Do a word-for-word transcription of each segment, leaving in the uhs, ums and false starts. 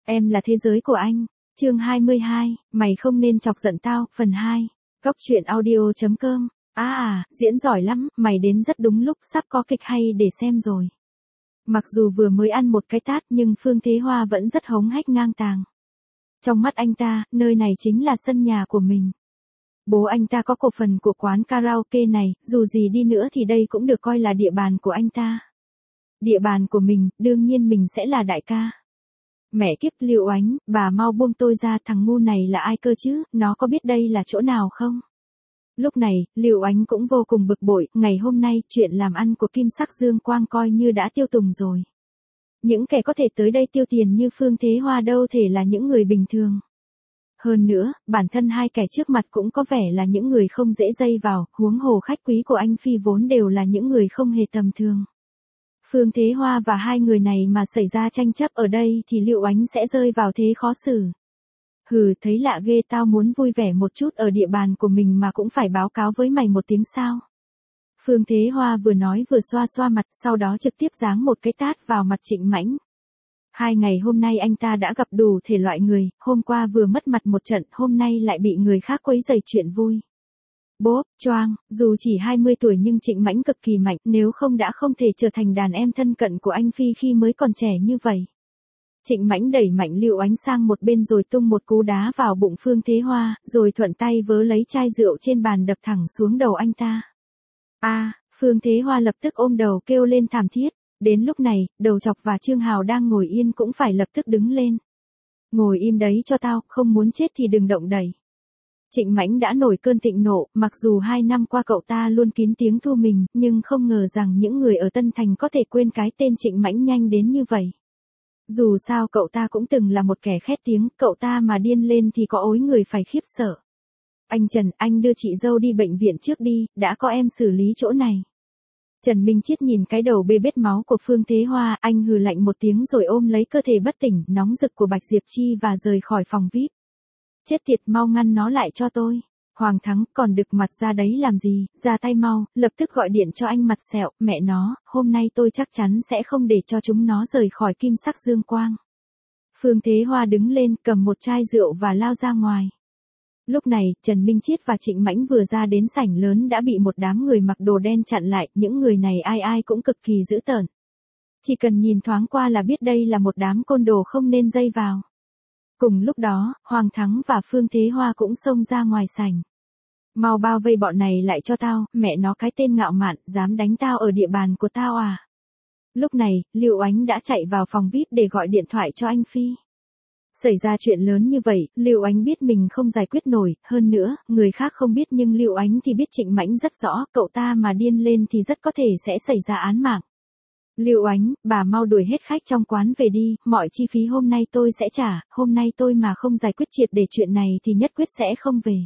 Em là thế giới của anh. Chương hai mươi hai, mày không nên chọc giận tao, phần hai. Góc truyện audio chấm com. À à, diễn giỏi lắm, mày đến rất đúng lúc, sắp có kịch hay để xem rồi. Mặc dù vừa mới ăn một cái tát nhưng Phương Thế Hoa vẫn rất hống hách ngang tàng. Trong mắt anh ta, nơi này chính là sân nhà của mình. Bố anh ta có cổ phần của quán karaoke này, dù gì đi nữa thì đây cũng được coi là địa bàn của anh ta. Địa bàn của mình, đương nhiên mình sẽ là đại ca. Mẹ kiếp, Liệu Ánh, bà mau buông tôi ra, thằng ngu này là ai cơ chứ, nó có biết đây là chỗ nào không? Lúc này, Liệu Ánh cũng vô cùng bực bội, ngày hôm nay chuyện làm ăn của Kim Sắc Dương Quang coi như đã tiêu tùng rồi. Những kẻ có thể tới đây tiêu tiền như Phương Thế Hoa đâu thể là những người bình thường. Hơn nữa, bản thân hai kẻ trước mặt cũng có vẻ là những người không dễ dây vào, huống hồ khách quý của anh Phi vốn đều là những người không hề tầm thường. Phương Thế Hoa và hai người này mà xảy ra tranh chấp ở đây thì Liệu Ánh sẽ rơi vào thế khó xử. Hừ, thấy lạ ghê, tao muốn vui vẻ một chút ở địa bàn của mình mà cũng phải báo cáo với mày một tiếng sao. Phương Thế Hoa vừa nói vừa xoa xoa mặt, sau đó trực tiếp giáng một cái tát vào mặt Trịnh Mãnh. Hai ngày hôm nay anh ta đã gặp đủ thể loại người, hôm qua vừa mất mặt một trận, hôm nay lại bị người khác quấy rầy chuyện vui. Bốp, choang, dù chỉ hai mươi tuổi nhưng Trịnh Mãnh cực kỳ mạnh, nếu không đã không thể trở thành đàn em thân cận của anh Phi khi mới còn trẻ như vậy. Trịnh Mãnh đẩy mạnh Liệu Ánh sang một bên rồi tung một cú đá vào bụng Phương Thế Hoa, rồi thuận tay vớ lấy chai rượu trên bàn đập thẳng xuống đầu anh ta. A, à, Phương Thế Hoa lập tức ôm đầu kêu lên thảm thiết. Đến lúc này, Đầu Chọc và Trương Hào đang ngồi yên cũng phải lập tức đứng lên. Ngồi im đấy cho tao, không muốn chết thì đừng động đẩy. Trịnh Mãnh đã nổi cơn thịnh nộ, mặc dù hai năm qua cậu ta luôn kín tiếng thu mình, nhưng không ngờ rằng những người ở Tân Thành có thể quên cái tên Trịnh Mãnh nhanh đến như vậy. Dù sao cậu ta cũng từng là một kẻ khét tiếng, cậu ta mà điên lên thì có ối người phải khiếp sợ. Anh Trần, anh đưa chị dâu đi bệnh viện trước đi, đã có em xử lý chỗ này. Trần Minh Chiết nhìn cái đầu bê bết máu của Phương Thế Hoa, anh hừ lạnh một tiếng rồi ôm lấy cơ thể bất tỉnh, nóng rực của Bạch Diệp Chi và rời khỏi phòng vi ai pi. Chết tiệt, mau ngăn nó lại cho tôi. Hoàng Thắng, còn đực mặt ra đấy làm gì, ra tay mau, lập tức gọi điện cho anh Mặt Sẹo, mẹ nó, hôm nay tôi chắc chắn sẽ không để cho chúng nó rời khỏi Kim Sắc Dương Quang. Phương Thế Hoa đứng lên, cầm một chai rượu và lao ra ngoài. Lúc này, Trần Minh Chiết và Trịnh Mãnh vừa ra đến sảnh lớn đã bị một đám người mặc đồ đen chặn lại, những người này ai ai cũng cực kỳ dữ tợn. Chỉ cần nhìn thoáng qua là biết đây là một đám côn đồ không nên dây vào. Cùng lúc đó, Hoàng Thắng và Phương Thế Hoa cũng xông ra ngoài sảnh. Mau bao vây bọn này lại cho tao, mẹ nó cái tên ngạo mạn, dám đánh tao ở địa bàn của tao à. Lúc này, Liệu Ánh đã chạy vào phòng vi ai pi để gọi điện thoại cho anh Phi. Xảy ra chuyện lớn như vậy, Liệu Ánh biết mình không giải quyết nổi, hơn nữa, người khác không biết nhưng Liệu Ánh thì biết Trịnh Mãnh rất rõ, cậu ta mà điên lên thì rất có thể sẽ xảy ra án mạng. Liệu Ánh, bà mau đuổi hết khách trong quán về đi, mọi chi phí hôm nay tôi sẽ trả, hôm nay tôi mà không giải quyết triệt để chuyện này thì nhất quyết sẽ không về.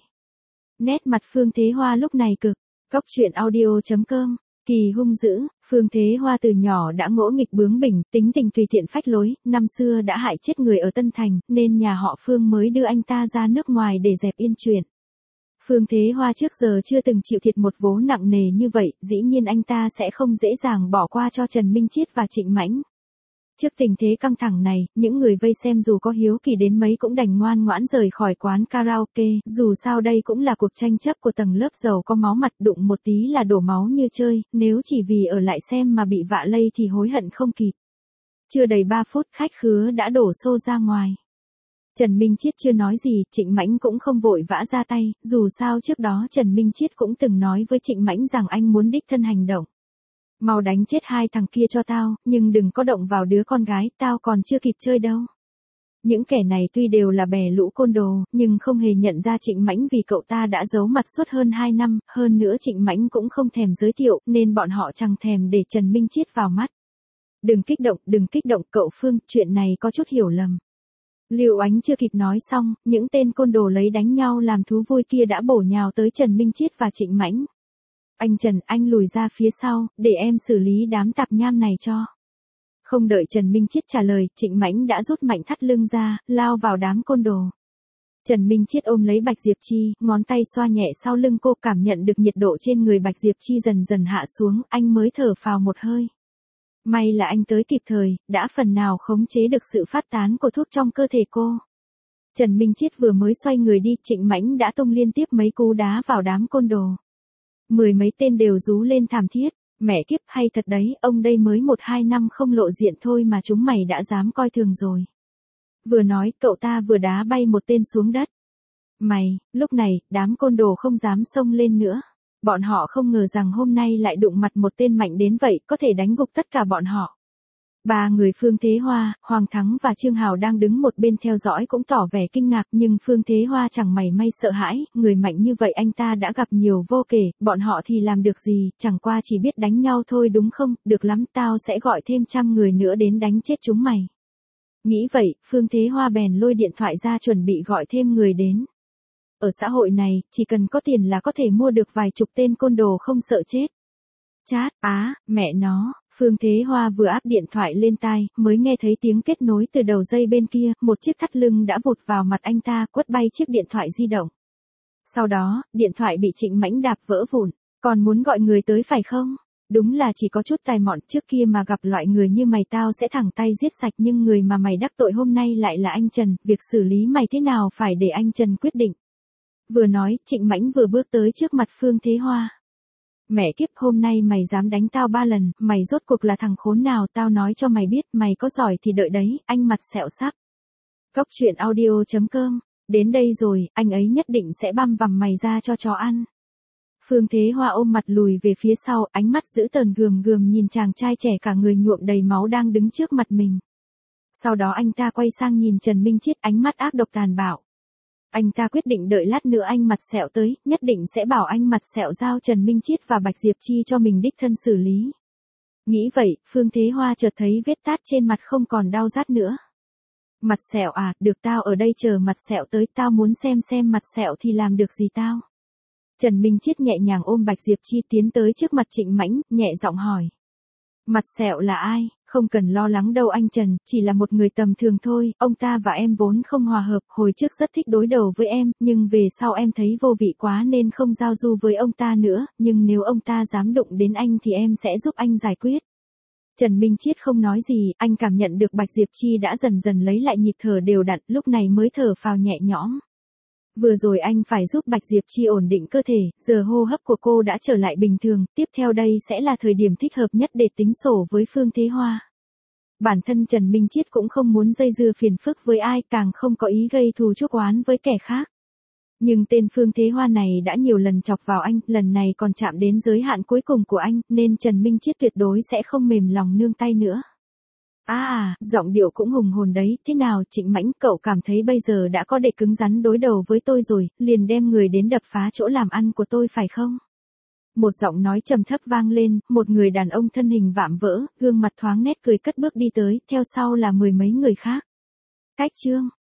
Nét mặt Phương Thế Hoa lúc này cực. Góc truyện audio chấm com. Kỳ hung dữ, Phương Thế Hoa từ nhỏ đã ngỗ nghịch bướng bỉnh, tính tình tùy tiện phách lối, năm xưa đã hại chết người ở Tân Thành, nên nhà họ Phương mới đưa anh ta ra nước ngoài để dẹp yên chuyện. Phương Thế Hoa trước giờ chưa từng chịu thiệt một vố nặng nề như vậy, dĩ nhiên anh ta sẽ không dễ dàng bỏ qua cho Trần Minh Chiết và Trịnh Mãnh. Trước tình thế căng thẳng này, những người vây xem dù có hiếu kỳ đến mấy cũng đành ngoan ngoãn rời khỏi quán karaoke, dù sao đây cũng là cuộc tranh chấp của tầng lớp giàu có máu mặt, đụng một tí là đổ máu như chơi, nếu chỉ vì ở lại xem mà bị vạ lây thì hối hận không kịp. Chưa đầy ba phút khách khứa đã đổ xô ra ngoài. Trần Minh Chiết chưa nói gì, Trịnh Mãnh cũng không vội vã ra tay, dù sao trước đó Trần Minh Chiết cũng từng nói với Trịnh Mãnh rằng anh muốn đích thân hành động. Mau đánh chết hai thằng kia cho tao, nhưng đừng có động vào đứa con gái, tao còn chưa kịp chơi đâu. Những kẻ này tuy đều là bè lũ côn đồ, nhưng không hề nhận ra Trịnh Mãnh vì cậu ta đã giấu mặt suốt hơn hai năm, hơn nữa Trịnh Mãnh cũng không thèm giới thiệu, nên bọn họ chẳng thèm để Trần Minh Chiết vào mắt. Đừng kích động, đừng kích động cậu Phương, chuyện này có chút hiểu lầm. Liệu Ánh chưa kịp nói xong, những tên côn đồ lấy đánh nhau làm thú vui kia đã bổ nhào tới Trần Minh Chiết và Trịnh Mãnh. Anh Trần, anh lùi ra phía sau, để em xử lý đám tạp nham này cho. Không đợi Trần Minh Chiết trả lời, Trịnh Mãnh đã rút mạnh thắt lưng ra, lao vào đám côn đồ. Trần Minh Chiết ôm lấy Bạch Diệp Chi, ngón tay xoa nhẹ sau lưng cô, cảm nhận được nhiệt độ trên người Bạch Diệp Chi dần dần hạ xuống, anh mới thở phào một hơi. May là anh tới kịp thời, đã phần nào khống chế được sự phát tán của thuốc trong cơ thể cô. Trần Minh Chiết vừa mới xoay người đi, Trịnh Mãnh đã tung liên tiếp mấy cú đá vào đám côn đồ. Mười mấy tên đều rú lên thảm thiết, mẹ kiếp hay thật đấy, ông đây mới một hai năm không lộ diện thôi mà chúng mày đã dám coi thường rồi. Vừa nói, cậu ta vừa đá bay một tên xuống đất. Mày, lúc này, đám côn đồ không dám xông lên nữa. Bọn họ không ngờ rằng hôm nay lại đụng mặt một tên mạnh đến vậy, có thể đánh gục tất cả bọn họ. Ba người Phương Thế Hoa, Hoàng Thắng và Trương Hào đang đứng một bên theo dõi cũng tỏ vẻ kinh ngạc, nhưng Phương Thế Hoa chẳng mảy may sợ hãi, người mạnh như vậy anh ta đã gặp nhiều vô kể, bọn họ thì làm được gì, chẳng qua chỉ biết đánh nhau thôi đúng không, được lắm, tao sẽ gọi thêm trăm người nữa đến đánh chết chúng mày. Nghĩ vậy, Phương Thế Hoa bèn lôi điện thoại ra chuẩn bị gọi thêm người đến. Ở xã hội này, chỉ cần có tiền là có thể mua được vài chục tên côn đồ không sợ chết. Chát, á, mẹ nó, Phương Thế Hoa vừa áp điện thoại lên tai, mới nghe thấy tiếng kết nối từ đầu dây bên kia, một chiếc thắt lưng đã vụt vào mặt anh ta, quất bay chiếc điện thoại di động. Sau đó, điện thoại bị Trịnh Mãnh đạp vỡ vụn, còn muốn gọi người tới phải không? Đúng là chỉ có chút tài mọn, trước kia mà gặp loại người như mày tao sẽ thẳng tay giết sạch, nhưng người mà mày đắc tội hôm nay lại là anh Trần, việc xử lý mày thế nào phải để anh Trần quyết định. Vừa nói, Trịnh Mãnh vừa bước tới trước mặt Phương Thế Hoa. Mẹ kiếp, hôm nay mày dám đánh tao ba lần, mày rốt cuộc là thằng khốn nào, tao nói cho mày biết, mày có giỏi thì đợi đấy, anh mặt sẹo sắp. Cốc truyện audio chấm com, đến đây rồi, anh ấy nhất định sẽ băm vằm mày ra cho chó ăn. Phương Thế Hoa ôm mặt lùi về phía sau, ánh mắt dữ tợn gườm gườm nhìn chàng trai trẻ cả người nhuộm đầy máu đang đứng trước mặt mình. Sau đó anh ta quay sang nhìn Trần Minh Chiết, ánh mắt ác độc tàn bạo. Anh ta quyết định đợi lát nữa anh mặt sẹo tới, nhất định sẽ bảo anh mặt sẹo giao Trần Minh Chiết và Bạch Diệp Chi cho mình đích thân xử lý. Nghĩ vậy, Phương Thế Hoa chợt thấy vết tát trên mặt không còn đau rát nữa. Mặt sẹo à, được, tao ở đây chờ mặt sẹo tới, tao muốn xem xem mặt sẹo thì làm được gì tao. Trần Minh Chiết nhẹ nhàng ôm Bạch Diệp Chi tiến tới trước mặt Trịnh Mãnh, nhẹ giọng hỏi. Mặt sẹo là ai? Không cần lo lắng đâu anh Trần, chỉ là một người tầm thường thôi, ông ta và em vốn không hòa hợp, hồi trước rất thích đối đầu với em, nhưng về sau em thấy vô vị quá nên không giao du với ông ta nữa, nhưng nếu ông ta dám đụng đến anh thì em sẽ giúp anh giải quyết. Trần Minh Chiết không nói gì, anh cảm nhận được Bạch Diệp Chi đã dần dần lấy lại nhịp thở đều đặn, lúc này mới thở phào nhẹ nhõm. Vừa rồi anh phải giúp Bạch Diệp Chi ổn định cơ thể, giờ hô hấp của cô đã trở lại bình thường, tiếp theo đây sẽ là thời điểm thích hợp nhất để tính sổ với Phương Thế Hoa. Bản thân Trần Minh Chiết cũng không muốn dây dưa phiền phức với ai, càng không có ý gây thù chuốc oán với kẻ khác. Nhưng tên Phương Thế Hoa này đã nhiều lần chọc vào anh, lần này còn chạm đến giới hạn cuối cùng của anh, nên Trần Minh Chiết tuyệt đối sẽ không mềm lòng nương tay nữa. À à, giọng điệu cũng hùng hồn đấy, thế nào Trịnh Mãnh, cậu cảm thấy bây giờ đã có đệ cứng rắn đối đầu với tôi rồi, liền đem người đến đập phá chỗ làm ăn của tôi phải không? Một giọng nói trầm thấp vang lên, một người đàn ông thân hình vạm vỡ, gương mặt thoáng nét cười cất bước đi tới, theo sau là mười mấy người khác. Cách chương